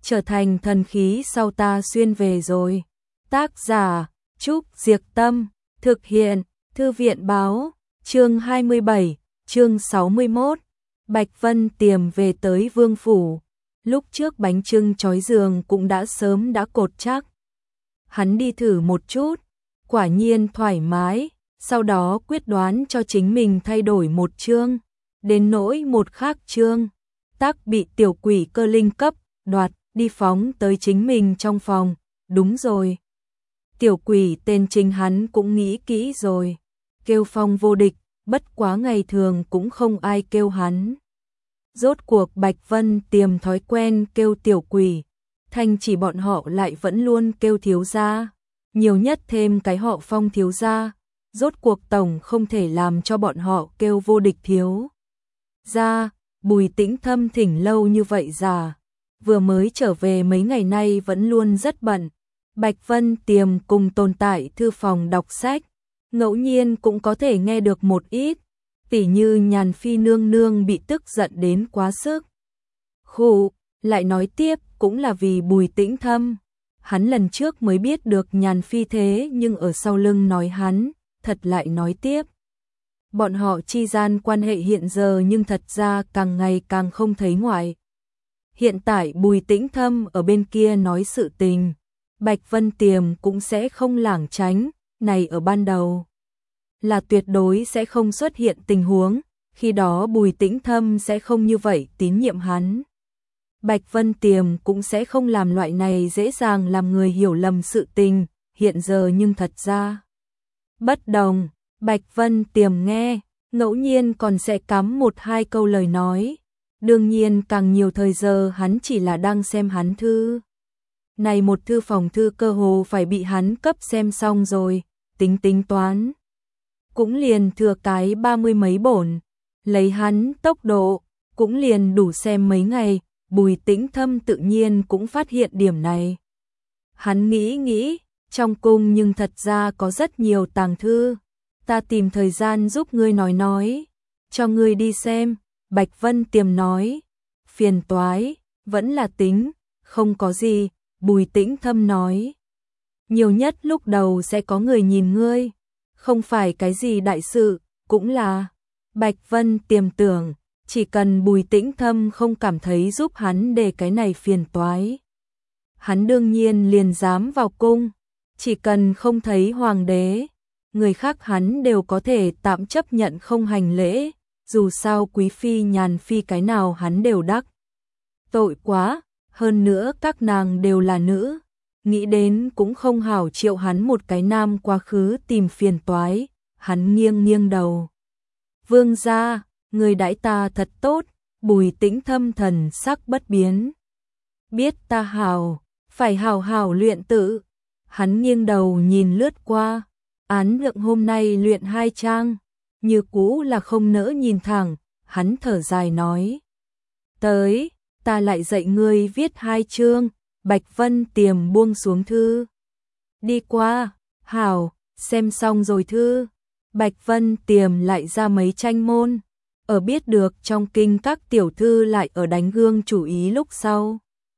trở thành thần khí sau ta xuyên về rồi. Tác giả Trúc Diệc Tâm, thực hiện Thư viện Báo, chương 27, chương 61. Bạch Vân Tiềm về tới Vương phủ. Lúc trước bánh chưng chói giường cũng đã sớm đã cột chắc. Hắn đi thử một chút, quả nhiên thoải mái, sau đó quyết đoán cho chính mình thay đổi một chương, đến nỗi một khác chương, tác bị tiểu quỷ cơ linh cấp, đoạt, đi phóng tới chính mình trong phòng, đúng rồi. Tiểu quỷ tên chính hắn cũng nghĩ kỹ rồi, kêu Phong vô địch, bất quá ngày thường cũng không ai kêu hắn. Rốt cuộc Bạch Vân Tiềm thói quen kêu tiểu quỷ, thành chỉ bọn họ lại vẫn luôn kêu thiếu gia, nhiều nhất thêm cái họ Phong thiếu gia, rốt cuộc tổng không thể làm cho bọn họ kêu vô địch thiếu gia. Bùi Tĩnh Thâm thỉnh lâu như vậy già, vừa mới trở về mấy ngày nay vẫn luôn rất bận. Bạch Vân Tiềm cùng tồn tại thư phòng đọc sách, ngẫu nhiên cũng có thể nghe được một ít, tỉ như Nhàn Phi nương nương bị tức giận đến quá sức. Khụ, lại nói tiếp cũng là vì Bùi Tĩnh Thâm. Hắn lần trước mới biết được Nhàn Phi thế nhưng ở sau lưng nói hắn, thật lại nói tiếp. Bọn họ chi gian quan hệ hiện giờ nhưng thật ra càng ngày càng không thấy ngoại. Hiện tại Bùi Tĩnh Thâm ở bên kia nói sự tình, Bạch Vân Tiềm cũng sẽ không lảng tránh, này ở ban đầu là tuyệt đối sẽ không xuất hiện tình huống, khi đó Bùi Tĩnh Thâm sẽ không như vậy tín nhiệm hắn. Bạch Vân Tiềm cũng sẽ không làm loại này dễ dàng làm người hiểu lầm sự tình, hiện giờ nhưng thật ra bất đồng. Bạch Vân Tiềm nghe, ngẫu nhiên còn sẽ cắm một hai câu lời nói. Đương nhiên càng nhiều thời giờ hắn chỉ là đang xem hắn thư. Này một thư phòng thư cơ hồ phải bị hắn cấp xem xong rồi, tính toán. Cũng liền thừa cái 30 mấy bổn, lấy hắn tốc độ, cũng liền đủ xem mấy ngày, Bùi Tĩnh Thâm tự nhiên cũng phát hiện điểm này. Hắn nghĩ, trong cung nhưng thật ra có rất nhiều tàng thư, ta tìm thời gian giúp ngươi nói, cho ngươi đi xem. Bạch Vân Tiềm nói, phiền toái, vẫn là tính, không có gì. Bùi Tĩnh Thâm nói, nhiều nhất lúc đầu sẽ có người nhìn ngươi, không phải cái gì đại sự, cũng là. Bạch Vân Tiềm tưởng, chỉ cần Bùi Tĩnh Thâm không cảm thấy giúp hắn để cái này phiền toái, hắn đương nhiên liền dám vào cung, chỉ cần không thấy hoàng đế, người khác hắn đều có thể tạm chấp nhận không hành lễ, dù sao quý phi Nhàn Phi cái nào hắn đều đắc tội quá, hơn nữa các nàng đều là nữ, nghĩ đến cũng không hảo triệu hắn một cái nam quá khứ tìm phiền toái, hắn nghiêng đầu. Vương gia, người đãi ta thật tốt. Bùi Tĩnh Thâm thần sắc bất biến. Biết ta phải hảo luyện tự. Hắn nghiêng đầu nhìn lướt qua, án lượng hôm nay luyện 2 trang, như cũ là không nỡ nhìn thẳng, hắn thở dài nói. Tới, ta lại dạy ngươi viết 2 chương. Bạch Vân Tiềm buông xuống thư. Đi qua, hảo, xem xong rồi thư. Bạch Vân Tiềm lại ra mấy tranh môn. Ở biết được trong kinh các tiểu thư lại ở đánh gương chủ ý lúc sau.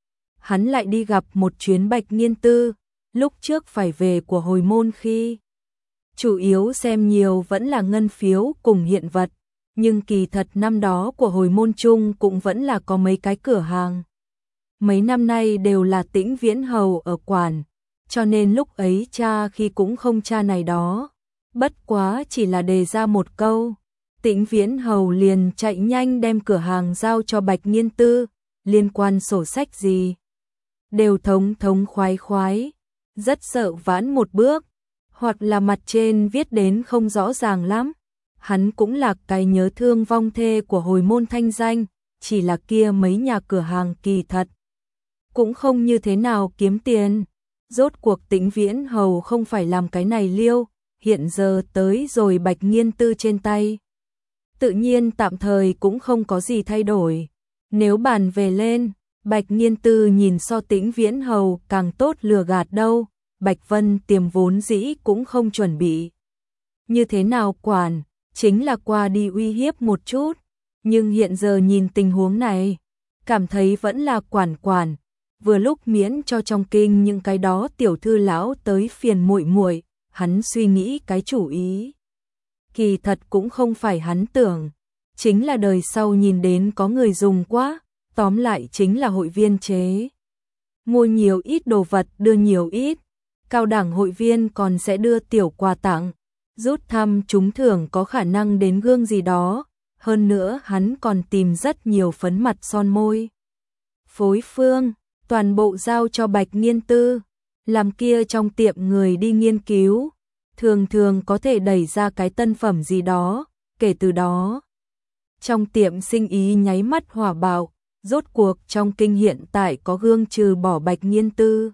Hắn lại đi gặp một chuyến Bạch Nghiên Tư, lúc trước phải về của hồi môn khi. Chủ yếu xem nhiều vẫn là ngân phiếu cùng hiện vật, nhưng kỳ thật năm đó của hồi môn chung cũng vẫn là có mấy cái cửa hàng. Mấy năm nay đều là Tĩnh Viễn Hầu ở quản, cho nên lúc ấy cha khi cũng không cha này đó. Bất quá chỉ là đề ra một câu, Tĩnh Viễn Hầu liền chạy nhanh đem cửa hàng giao cho Bạch Nghiên Tư, liên quan sổ sách gì đều thống khoái, rất sợ vãn một bước, hoặc là mặt trên viết đến không rõ ràng lắm. Hắn cũng là cái nhớ thương vong thê của hồi môn thanh danh, chỉ là kia mấy nhà cửa hàng kỳ thật cũng không như thế nào kiếm tiền. Rốt cuộc Tĩnh Viễn Hầu không phải làm cái này liêu, hiện giờ tới rồi Bạch Nghiên Tư trên tay. Tự nhiên tạm thời cũng không có gì thay đổi. Nếu bàn về lên, Bạch Nghiên Tư nhìn so Tĩnh Viễn Hầu càng tốt lừa gạt đâu. Bạch Vân Tiềm vốn dĩ cũng không chuẩn bị như thế nào quản, chính là qua đi uy hiếp một chút. Nhưng hiện giờ nhìn tình huống này, cảm thấy vẫn là quản, vừa lúc miễn cho trong kinh những cái đó tiểu thư lão tới phiền muội muội, hắn suy nghĩ cái chủ ý. Kỳ thật cũng không phải hắn tưởng, chính là đời sau nhìn đến có người dùng quá, tóm lại chính là hội viên chế. Mua nhiều ít đồ vật đưa nhiều ít, cao đẳng hội viên còn sẽ đưa tiểu quà tặng, rút thăm trúng thưởng có khả năng đến gương gì đó, hơn nữa hắn còn tìm rất nhiều phấn mặt son môi. Phối phương, toàn bộ giao cho Bạch Nghiên Tư, làm kia trong tiệm người đi nghiên cứu, thường thường có thể đẩy ra cái tân phẩm gì đó, kể từ đó. Trong tiệm sinh ý nháy mắt hỏa bạo, rốt cuộc trong kinh hiện tại có gương trừ bỏ Bạch Nghiên Tư.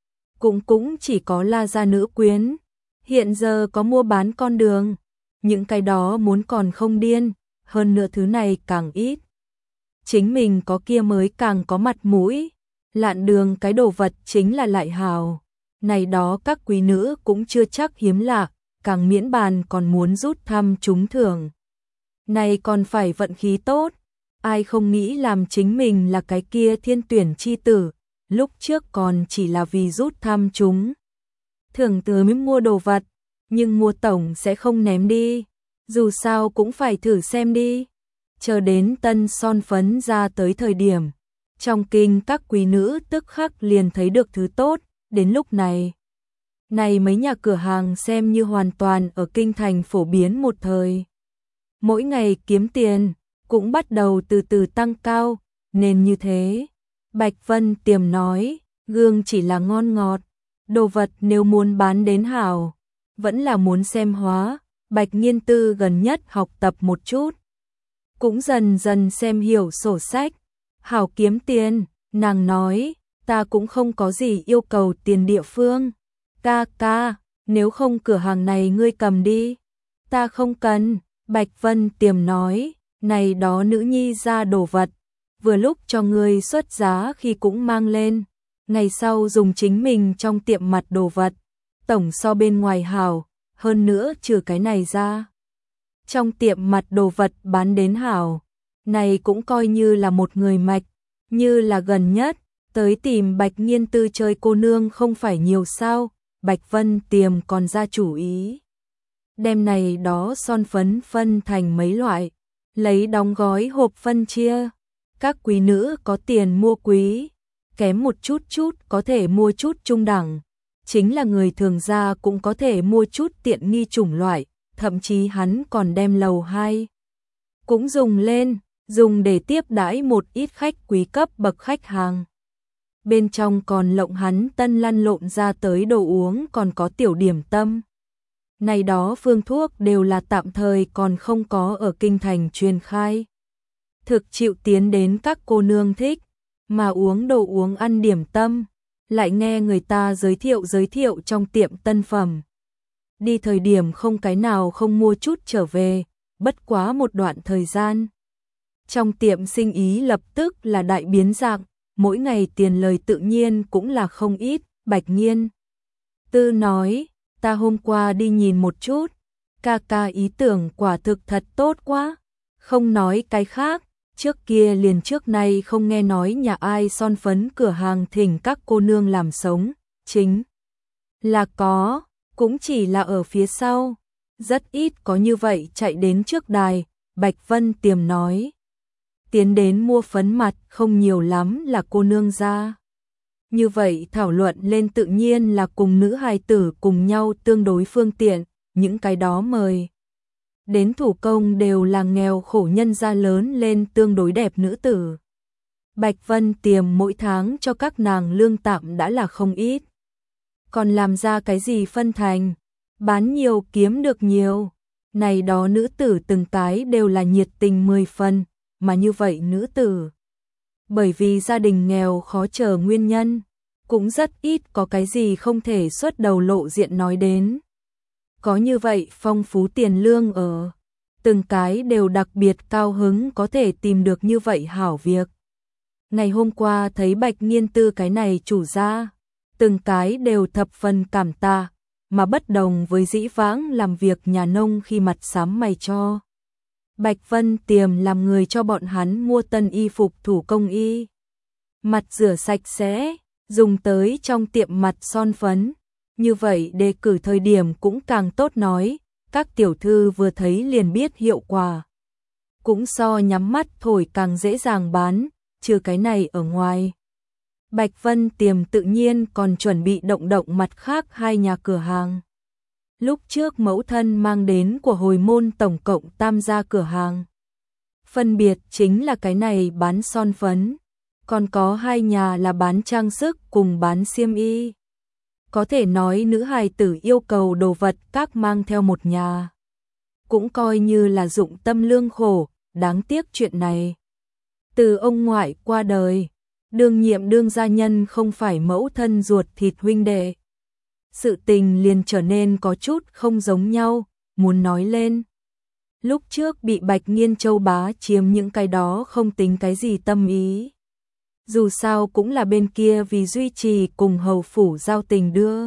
Cũng chỉ có La gia nữ quyến, hiện giờ có mua bán con đường, những cái đó muốn còn không điên, hơn nữa thứ này càng ít. Chính mình có kia mới càng có mặt mũi, lạn đường cái đồ vật chính là lại hào. Này đó các quý nữ cũng chưa chắc hiếm lạ, càng miễn bàn còn muốn rút thăm trúng thưởng. Này còn phải vận khí tốt, ai không nghĩ làm chính mình là cái kia thiên tuyển chi tử, lúc trước còn chỉ là vì rút thăm trúng thưởng tới mới mua đồ vật, nhưng mua tổng sẽ không ném đi, dù sao cũng phải thử xem đi. Chờ đến tân son phấn ra tới thời điểm, trong kinh các quý nữ tức khắc liền thấy được thứ tốt, đến lúc này. Này mấy nhà cửa hàng xem như hoàn toàn ở kinh thành phổ biến một thời. Mỗi ngày kiếm tiền, cũng bắt đầu từ từ tăng cao, nên như thế. Bạch Vân Tiềm nói, gương chỉ là ngon ngọt, đồ vật nếu muốn bán đến hảo, vẫn là muốn xem hóa. Bạch Nghiên Tư gần nhất học tập một chút, cũng dần dần xem hiểu sổ sách, hảo kiếm tiền. Nàng nói, ta cũng không có gì yêu cầu tiền địa phương. Ca, nếu không cửa hàng này ngươi cầm đi. Ta không cần. Bạch Vân Tiềm nói, này đó nữ nhi ra đồ vật, vừa lúc cho ngươi xuất giá khi cũng mang lên, ngày sau dùng chính mình trong tiệm mặt đồ vật, tổng so bên ngoài hảo, hơn nữa trừ cái này ra. Trong tiệm mặt đồ vật bán đến hảo, này cũng coi như là một người mạch, như là gần nhất, tới tìm Bạch Nghiên Tư chơi cô nương không phải nhiều sao. Bạch Vân Tiềm còn ra chủ ý. Đem này đó son phấn phân thành mấy loại, lấy đóng gói hộp phân chia. Các quý nữ có tiền mua quý, kém một chút có thể mua chút trung đẳng. Chính là người thường gia cũng có thể mua chút tiện nghi chủng loại, thậm chí hắn còn đem lầu 2. Cũng dùng lên, dùng để tiếp đãi một ít khách quý cấp bậc khách hàng. Bên trong còn lộng hắn tân lăn lộn ra tới đồ uống còn có tiểu điểm tâm. Này đó phương thuốc đều là tạm thời còn không có ở kinh thành truyền khai. Thực chịu tiến đến các cô nương thích, mà uống đồ uống ăn điểm tâm, lại nghe người ta giới thiệu trong tiệm tân phẩm. Đi thời điểm không cái nào không mua chút trở về, bất quá một đoạn thời gian. Trong tiệm sinh ý lập tức là đại biến dạng. Mỗi ngày tiền lời tự nhiên cũng là không ít. Bạch Nghiên Tư nói, ta hôm qua đi nhìn một chút, ca ý tưởng quả thực thật tốt quá. Không nói cái khác, trước kia liền trước nay không nghe nói nhà ai son phấn cửa hàng thỉnh các cô nương làm sống, chính là có, cũng chỉ là ở phía sau, rất ít có như vậy chạy đến trước đài. Bạch Vân Tiềm nói, tiến đến mua phấn mặt không nhiều lắm là cô nương ra. Như vậy thảo luận lên tự nhiên là cùng nữ hài tử cùng nhau tương đối phương tiện, những cái đó mời đến thủ công đều là nghèo khổ nhân gia lớn lên tương đối đẹp nữ tử. Bạch Vân Tiềm mỗi tháng cho các nàng lương tạm đã là không ít. Còn làm ra cái gì phân thành, bán nhiều kiếm được nhiều. Này đó nữ tử từng cái đều là nhiệt tình 10 phần. Mà như vậy nữ tử, bởi vì gia đình nghèo khó chờ nguyên nhân, cũng rất ít có cái gì không thể xuất đầu lộ diện nói đến. Có như vậy phong phú tiền lương ở, từng cái đều đặc biệt cao hứng có thể tìm được như vậy hảo việc. Ngày hôm qua thấy Bạch Nghiên Tư cái này chủ gia, từng cái đều thập phần cảm tạ, mà bất đồng với dĩ vãng làm việc nhà nông khi mặt xám mày cho. Bạch Vân Tiềm làm người cho bọn hắn mua tân y phục thủ công y. Mặt rửa sạch sẽ, dùng tới trong tiệm mặt son phấn. Như vậy đề cử thời điểm cũng càng tốt nói, các tiểu thư vừa thấy liền biết hiệu quả. Cũng so nhắm mắt thổi càng dễ dàng bán, trừ cái này ở ngoài. Bạch Vân Tiềm tự nhiên còn chuẩn bị động mặt khác 2 nhà cửa hàng. Lúc trước mẫu thân mang đến của hồi môn tổng cộng tam gia cửa hàng. Phân biệt chính là cái này bán son phấn, còn có 2 nhà là bán trang sức cùng bán xiêm y. Có thể nói nữ hài tử yêu cầu đồ vật các mang theo một nhà. Cũng coi như là dụng tâm lương khổ, đáng tiếc chuyện này. Từ ông ngoại qua đời, đương nhiệm đương gia nhân không phải mẫu thân ruột thịt huynh đệ. Sự tình liền trở nên có chút không giống nhau, muốn nói lên. Lúc trước bị Bạch Nghiên Châu bá chiếm những cái đó không tính cái gì tâm ý. Dù sao cũng là bên kia vì duy trì cùng hầu phủ giao tình đưa.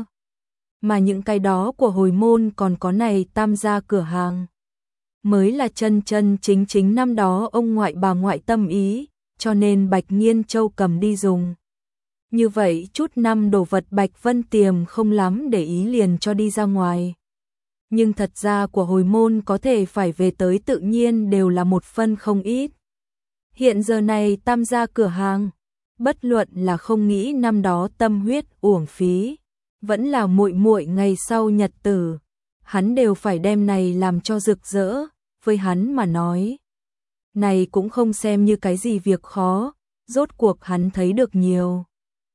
Mà những cái đó của hồi môn còn có này tam gia cửa hàng. Mới là chân chính năm đó ông ngoại bà ngoại tâm ý, cho nên Bạch Nghiên Châu cầm đi dùng. Như vậy chút năm đồ vật Bạch Vân Tiềm không lắm để ý liền cho đi ra ngoài. Nhưng thật ra của hồi môn có thể phải về tới tự nhiên đều là một phân không ít. Hiện giờ này tam gia cửa hàng, bất luận là không nghĩ năm đó tâm huyết uổng phí, vẫn là muội muội ngày sau nhật tử, hắn đều phải đem này làm cho rực rỡ, với hắn mà nói. Này cũng không xem như cái gì việc khó, rốt cuộc hắn thấy được nhiều.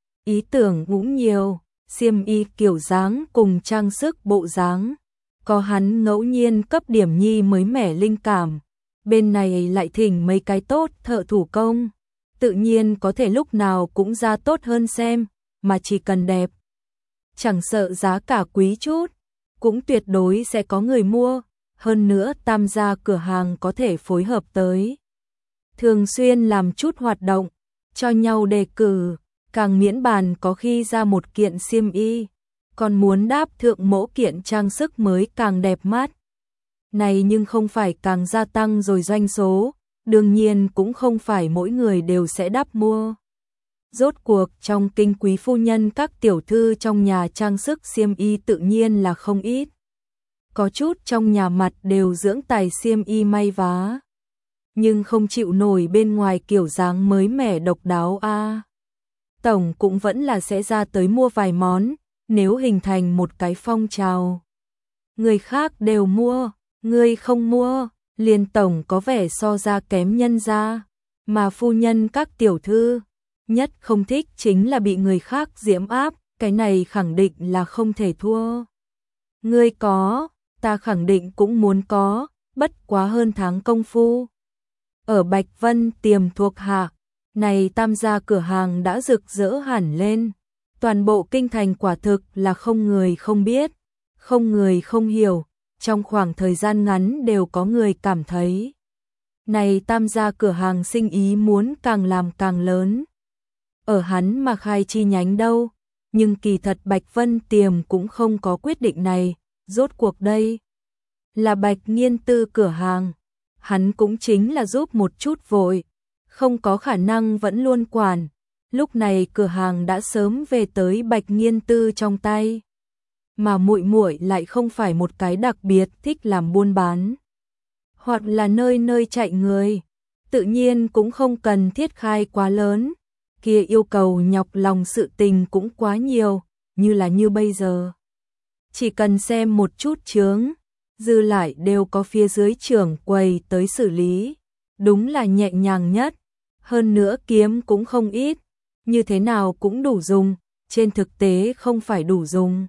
Ý tưởng cũng nhiều, xiêm y kiểu dáng cùng trang sức bộ dáng. Có hắn ngẫu nhiên cấp điểm nhi mới mẻ linh cảm, bên này lại thỉnh mấy cái tốt thợ thủ công, tự nhiên có thể lúc nào cũng ra tốt hơn xem, mà chỉ cần đẹp. Chẳng sợ giá cả quý chút, cũng tuyệt đối sẽ có người mua, hơn nữa tam gia cửa hàng có thể phối hợp tới. Thường xuyên làm chút hoạt động, cho nhau đề cử, càng miễn bàn có khi ra một kiện xiêm y. Còn muốn đáp thượng mẫu kiện trang sức mới càng đẹp mắt. Này nhưng không phải càng gia tăng rồi doanh số, đương nhiên cũng không phải mỗi người đều sẽ đáp mua. Rốt cuộc trong kinh quý phu nhân các tiểu thư trong nhà trang sức xiêm y tự nhiên là không ít. Có chút trong nhà mặt đều dưỡng tài xiêm y may vá. Nhưng không chịu nổi bên ngoài kiểu dáng mới mẻ độc đáo a. Tổng cũng vẫn là sẽ ra tới mua vài món. Nếu hình thành một cái phong trào, người khác đều mua, người không mua, liền tổng có vẻ so ra kém nhân ra, mà phu nhân các tiểu thư, nhất không thích chính là bị người khác giễm áp, cái này khẳng định là không thể thua. Ngươi có, ta khẳng định cũng muốn có, bất quá hơn tháng công phu. Ở Bạch Vân Tiềm thuộc hạ, này tam gia cửa hàng đã rực rỡ hẳn lên. Toàn bộ kinh thành quả thực là không người không biết, không người không hiểu, trong khoảng thời gian ngắn đều có người cảm thấy. Này tam gia cửa hàng sinh ý muốn càng làm càng lớn. Ở hắn mà khai chi nhánh đâu, nhưng kỳ thật Bạch Vân Tiềm cũng không có quyết định này, rốt cuộc đây. Là Bạch Nghiên Tư cửa hàng, hắn cũng chính là giúp một chút vội, không có khả năng vẫn luôn quản. Lúc này cửa hàng đã sớm về tới Bạch Nghiên Tư trong tay, mà muội muội lại không phải một cái đặc biệt thích làm buôn bán, hoặc là nơi nơi chạy người, tự nhiên cũng không cần thiết khai quá lớn, kia yêu cầu nhọc lòng sự tình cũng quá nhiều, như là như bây giờ. Chỉ cần xem một chút chướng, dư lại đều có phía dưới trưởng quầy tới xử lý, đúng là nhẹ nhàng nhất, hơn nữa kiếm cũng không ít. Như thế nào cũng đủ dùng, trên thực tế không phải đủ dùng,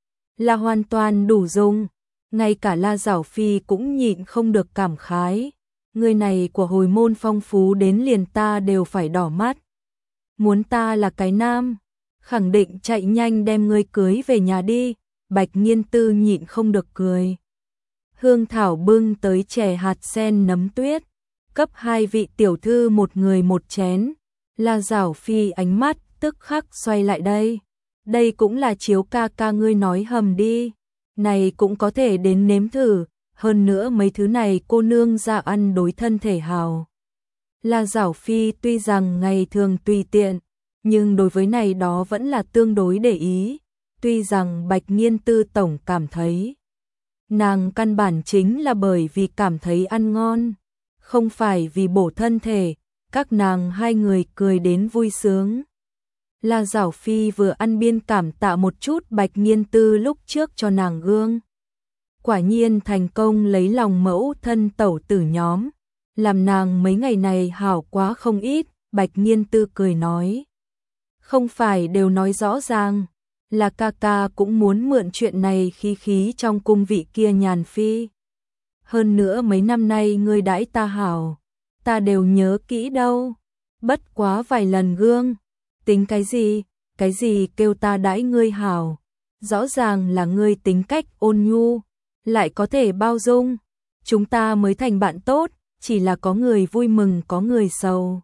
là hoàn toàn đủ dùng, ngay cả La Giảo Phi cũng nhịn không được cảm khái, người này của hồi môn phong phú đến liền ta đều phải đỏ mắt. Muốn ta là cái nam, khẳng định chạy nhanh đem ngươi cưới về nhà đi, Bạch Nghiên Tư nhịn không được cười. Hương Thảo bưng tới chè hạt sen nấm tuyết, cấp 2 vị tiểu thư một người một chén. La Giảo Phi ánh mắt tức khắc xoay lại đây. Đây cũng là chiếu ca ca ngươi nói hầm đi. Này cũng có thể đến nếm thử. Hơn nữa mấy thứ này cô nương ra ăn đối thân thể hào. La Giảo Phi tuy rằng ngày thường tùy tiện, nhưng đối với này đó vẫn là tương đối để ý, tuy rằng Bạch Nghiên Tư tổng cảm thấy nàng căn bản chính là bởi vì cảm thấy ăn ngon, không phải vì bổ thân thể, các nàng hai người cười đến vui sướng. La Giảo Phi vừa ăn biên cảm tạ một chút Bạch Nghiên Tư lúc trước cho nàng gương. Quả nhiên thành công lấy lòng mẫu thân tẩu tử nhóm, làm nàng mấy ngày này hảo quá không ít, Bạch Nghiên Tư cười nói. Không phải đều nói rõ ràng, là ca ca cũng muốn mượn chuyện này khí khí trong cung vị kia nhàn phi. Hơn nữa mấy năm nay ngươi đãi ta hảo, ta đều nhớ kỹ đâu, bất quá vài lần gương, tính cái gì kêu ta đãi ngươi hảo, rõ ràng là ngươi tính cách ôn nhu, lại có thể bao dung, chúng ta mới thành bạn tốt, chỉ là có người vui mừng có người sầu.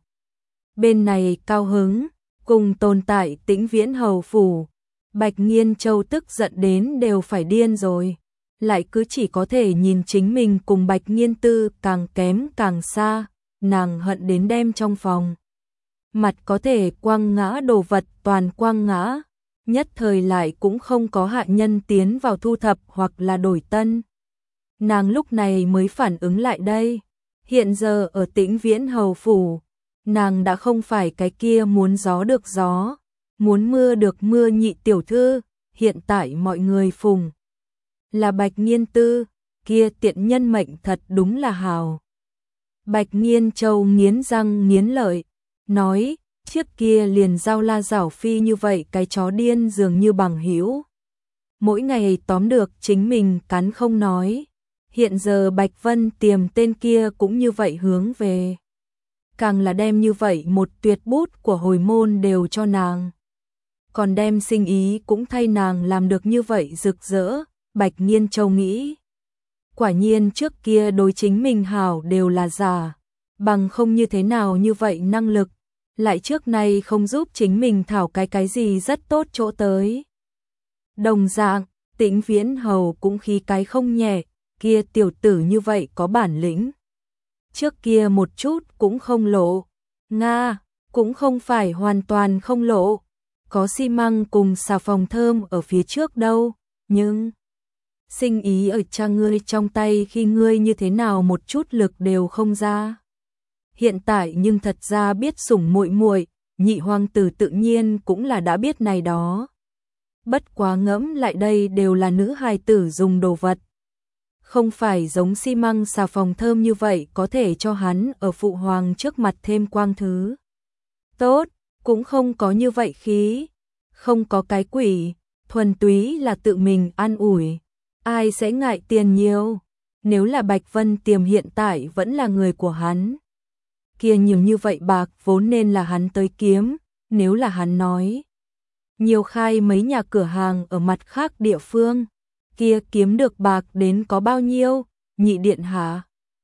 Bên này cao hứng, cùng tồn tại Tĩnh Viễn hầu phủ, Bạch Nghiên Châu tức giận đến đều phải điên rồi, lại cứ chỉ có thể nhìn chính mình cùng Bạch Nghiên Tư càng kém càng xa, nàng hận đến đem trong phòng. Mặt có thể quăng ngã đồ vật toàn quăng ngã, nhất thời lại cũng không có hạ nhân tiến vào thu thập hoặc là đổi tân. Nàng lúc này mới phản ứng lại đây, hiện giờ ở Tĩnh Viễn hầu phủ, nàng đã không phải cái kia muốn gió được gió, muốn mưa được mưa nhị tiểu thư, hiện tại mọi người phùng. Là Bạch Nghiên Tư, kia tiện nhân mệnh thật đúng là hào. Bạch Nghiên Châu nghiến răng nghiến lợi, nói, trước kia liền giao La Giảo Phi như vậy cái chó điên dường như bằng hữu. Mỗi ngày tóm được chính mình cắn không nói, hiện giờ Bạch Vân Tiềm tên kia cũng như vậy hướng về. Càng là đem như vậy một tuyệt bút của hồi môn đều cho nàng. Còn đem sinh ý cũng thay nàng làm được như vậy rực rỡ, Bạch Nghiên Châu nghĩ. Quả nhiên trước kia đối chính mình hảo đều là giả, bằng không như thế nào như vậy năng lực, lại trước nay không giúp chính mình thảo cái gì rất tốt chỗ tới. Đồng dạng, Tĩnh Viễn hầu cũng khí cái không nhẹ, kia tiểu tử như vậy có bản lĩnh. Trước kia một chút cũng không lộ, Nga, cũng không phải hoàn toàn không lộ, có xi măng cùng xà phòng thơm ở phía trước đâu, nhưng sinh ý ở cha ngươi trong tay khi ngươi như thế nào một chút lực đều không ra. Hiện tại nhưng thật ra biết sủng muội muội, nhị hoàng tử tự nhiên cũng là đã biết này đó. Bất quá ngẫm lại đây đều là nữ hài tử dùng đồ vật. Không phải giống xi măng xà phòng thơm như vậy có thể cho hắn ở phụ hoàng trước mặt thêm quang thứ. Tốt, cũng không có như vậy khí, không có cái quỷ, thuần túy là tự mình an ủi. Ai sẽ ngại tiền nhiều, nếu là Bạch Vân Tiềm hiện tại vẫn là người của hắn. Kia nhiều như vậy bạc vốn nên là hắn tới kiếm, nếu là hắn nói. Nhiều khai mấy nhà cửa hàng ở mặt khác địa phương, kia kiếm được bạc đến có bao nhiêu, nhị điện hạ.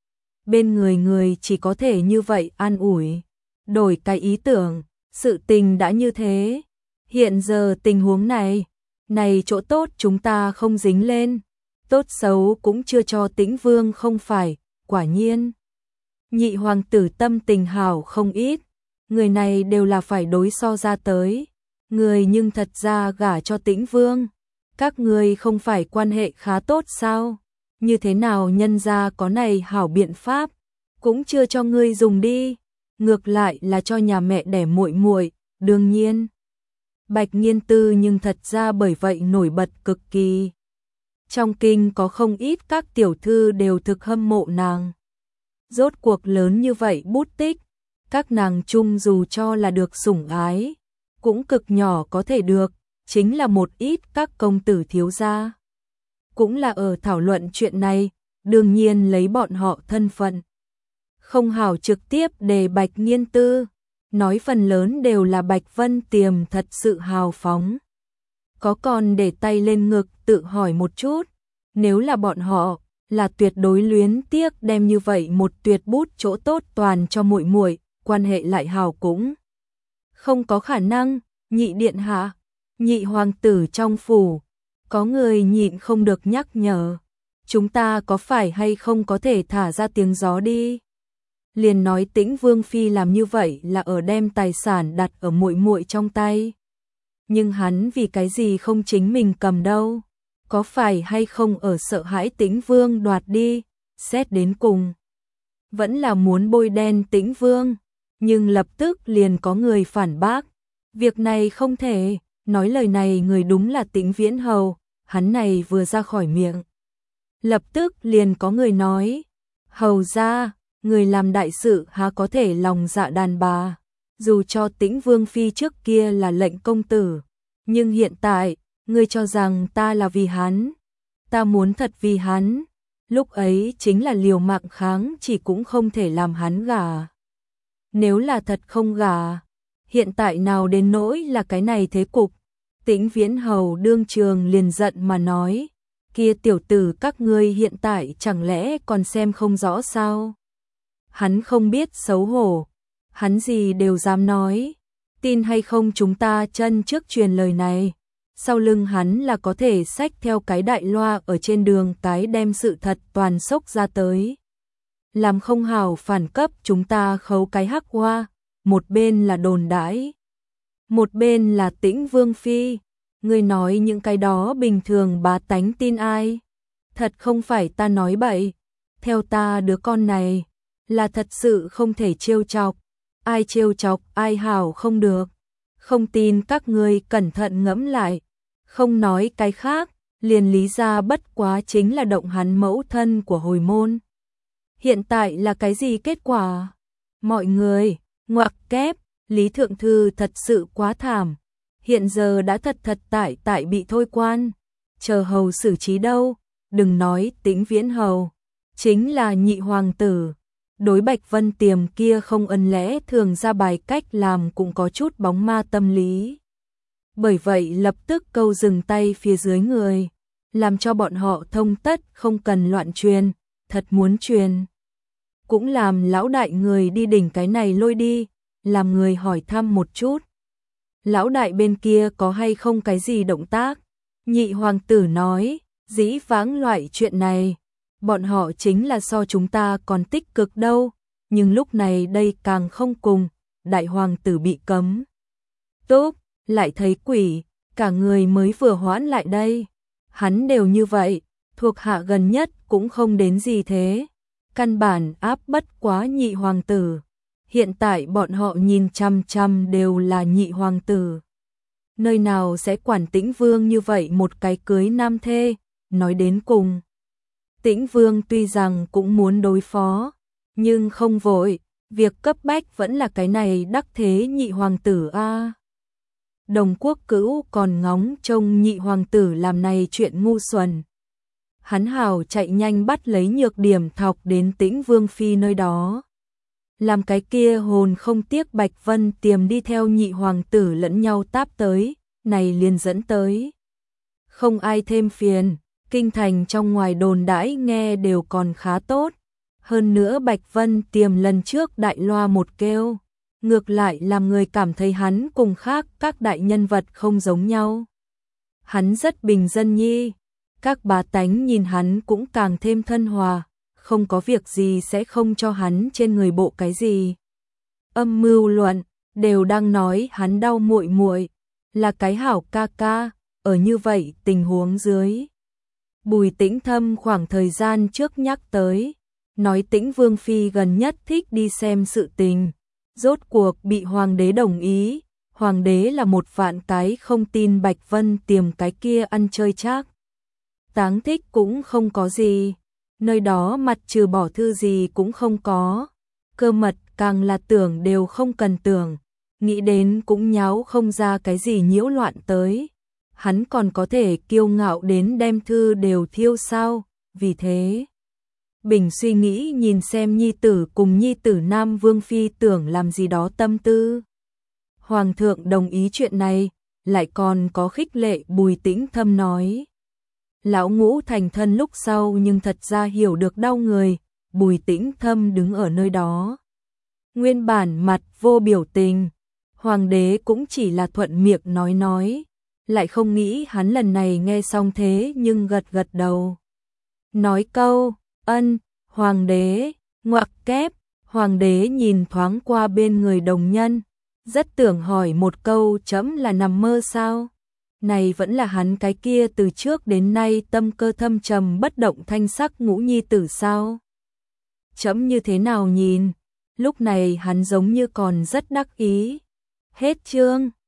Bên người chỉ có thể như vậy an ủi, đổi cái ý tưởng, sự tình đã như thế. Hiện giờ tình huống này chỗ tốt chúng ta không dính lên, tốt xấu cũng chưa cho Tĩnh Vương không phải, quả nhiên. Nhị hoàng tử tâm tình hảo không ít, người này đều là phải đối so ra tới, người nhưng thật ra gả cho Tĩnh Vương, các người không phải quan hệ khá tốt sao, như thế nào nhân ra có này hảo biện pháp, cũng chưa cho ngươi dùng đi, ngược lại là cho nhà mẹ đẻ muội muội, đương nhiên. Bạch Nghiên Tư nhưng thật ra bởi vậy nổi bật cực kỳ. Trong kinh có không ít các tiểu thư đều thực hâm mộ nàng. Rốt cuộc lớn như vậy bút tích, các nàng chung dù cho là được sủng ái, cũng cực nhỏ có thể được, chính là một ít các công tử thiếu gia. Cũng là ở thảo luận chuyện này, đương nhiên lấy bọn họ thân phận. Không hảo trực tiếp đề Bạch Nghiên Tư, nói phần lớn đều là Bạch Vân Tiềm thật sự hào phóng. Có còn để tay lên ngực tự hỏi một chút, nếu là bọn họ là tuyệt đối luyến tiếc đem như vậy một tuyệt bút chỗ tốt toàn cho muội muội, quan hệ lại hào cũng không có khả năng. Nhị điện hạ, nhị hoàng tử trong phủ, có người nhịn không được nhắc nhở, chúng ta có phải hay không có thể thả ra tiếng gió đi. liền nói Tĩnh Vương phi làm như vậy là ở đem tài sản đặt ở muội muội trong tay. Nhưng hắn vì cái gì không chính mình cầm đâu? Có phải hay không ở sợ hãi Tĩnh Vương đoạt đi? Xét đến cùng, vẫn là muốn bôi đen Tĩnh Vương, nhưng lập tức liền có người phản bác, việc này không thể. Nói lời này người đúng là Tĩnh Viễn Hầu, hắn này vừa ra khỏi miệng, lập tức liền có người nói, hầu gia, người làm đại sự há có thể lòng dạ đàn bà, dù cho Tĩnh Vương phi trước kia là lệnh công tử, nhưng hiện tại, ngươi cho rằng ta là vì hắn, ta muốn thật vì hắn, lúc ấy chính là liều mạng kháng chỉ cũng không thể làm hắn gả. Nếu là thật không gả, hiện tại nào đến nỗi là cái này thế cục. Tĩnh Viễn Hầu đương trường liền giận mà nói, kia tiểu tử các ngươi hiện tại chẳng lẽ còn xem không rõ sao? Hắn không biết xấu hổ, hắn gì đều dám nói, tin hay không chúng ta chân trước truyền lời này, sau lưng hắn là có thể xách theo cái đại loa ở trên đường cái đem sự thật toàn sốc ra tới. Làm không hảo phản cấp chúng ta khấu cái hắc hoa, một bên là đồn đãi, một bên là Tĩnh Vương phi, ngươi nói những cái đó bình thường bá tánh tin ai? Thật không phải ta nói bậy, theo ta đứa con này là thật sự không thể trêu chọc, ai trêu chọc ai hảo không được. Không tin các ngươi cẩn thận ngẫm lại, không nói cái khác, liền lý ra bất quá chính là động hắn mẫu thân của hồi môn. Hiện tại là cái gì kết quả? Mọi người, ngoặc kép, Lý Thượng Thư thật sự quá thảm, hiện giờ đã thật tại bị thôi quan, chờ hầu xử trí đâu, đừng nói Tĩnh Viễn Hầu, chính là nhị hoàng tử, đối Bạch Vân Tiềm kia không ân lẽ thường ra bài cách làm cũng có chút bóng ma tâm lý. Bởi vậy lập tức câu dừng tay phía dưới người, làm cho bọn họ thông tất không cần loạn truyền, thật muốn truyền. Cũng làm lão đại người đi đỉnh cái này lôi đi, làm người hỏi thăm một chút. Lão đại bên kia có hay không cái gì động tác? Nhị hoàng tử nói, dĩ vãng loại chuyện này, bọn họ chính là so chúng ta còn tích cực đâu, nhưng lúc này đây càng không cùng, đại hoàng tử bị cấm. Tốt, lại thấy quỷ, cả người mới vừa hoãn lại đây. Hắn đều như vậy, thuộc hạ gần nhất cũng không đến gì thế. Căn bản áp bất quá nhị hoàng tử. Hiện tại bọn họ nhìn chăm chăm đều là nhị hoàng tử. Nơi nào sẽ quản Tĩnh Vương như vậy một cái cưới nam thê, nói đến cùng. Tĩnh Vương tuy rằng cũng muốn đối phó, nhưng không vội, việc cấp bách vẫn là cái này đắc thế nhị hoàng tử a. Đồng Quốc Cữu còn ngóng trông nhị hoàng tử làm này chuyện ngu xuẩn. Hắn hào chạy nhanh bắt lấy nhược điểm thọc đến Tĩnh Vương phi nơi đó. Làm cái kia hồn không tiếc Bạch Vân Tiềm đi theo nhị hoàng tử lẫn nhau táp tới, này liền dẫn tới. Không ai thêm phiền, kinh thành trong ngoài đồn đãi nghe đều còn khá tốt. Hơn nữa Bạch Vân Tiềm lần trước đại loa một kêu, ngược lại làm người cảm thấy hắn cùng khác các đại nhân vật không giống nhau. Hắn rất bình dân nhi, các bá tánh nhìn hắn cũng càng thêm thân hòa, không có việc gì sẽ không cho hắn trên người bộ cái gì. Âm mưu luận đều đang nói hắn đau muội muội, là cái hảo ca ca, ở như vậy tình huống dưới. Bùi Tĩnh Thâm khoảng thời gian trước nhắc tới, nói Tĩnh Vương phi gần nhất thích đi xem sự tình, rốt cuộc bị hoàng đế đồng ý, hoàng đế là một vạn cái không tin Bạch Vân Tiềm cái kia ăn chơi chắc. Táng thích cũng không có gì, nơi đó mặt trừ bỏ thư gì cũng không có, cơ mật càng là tưởng đều không cần tưởng, nghĩ đến cũng nháo không ra cái gì nhiễu loạn tới. Hắn còn có thể kiêu ngạo đến đem thư đều thiêu sao, vì thế. Bình suy nghĩ nhìn xem nhi tử cùng nhi tử Nam Vương phi tưởng làm gì đó tâm tư. Hoàng thượng đồng ý chuyện này, lại còn có khích lệ Bùi Tĩnh Thâm nói. Lão Ngũ thành thân lúc sau nhưng thật ra hiểu được đau người, Bùi Tĩnh Thâm đứng ở nơi đó. Nguyên bản mặt vô biểu tình, hoàng đế cũng chỉ là thuận miệng nói, lại không nghĩ hắn lần này nghe xong thế nhưng gật gật đầu. Nói câu, ân, hoàng đế, ngoặc kép, Hoàng đế nhìn thoáng qua bên người đồng nhân, rất tưởng hỏi một câu trẫm là nằm mơ sao? Này vẫn là hắn cái kia từ trước đến nay tâm cơ thâm trầm bất động thanh sắc Ngũ nhi tử sao? Trẫm như thế nào nhìn? Lúc này hắn giống như còn rất đắc ý. Hết chương.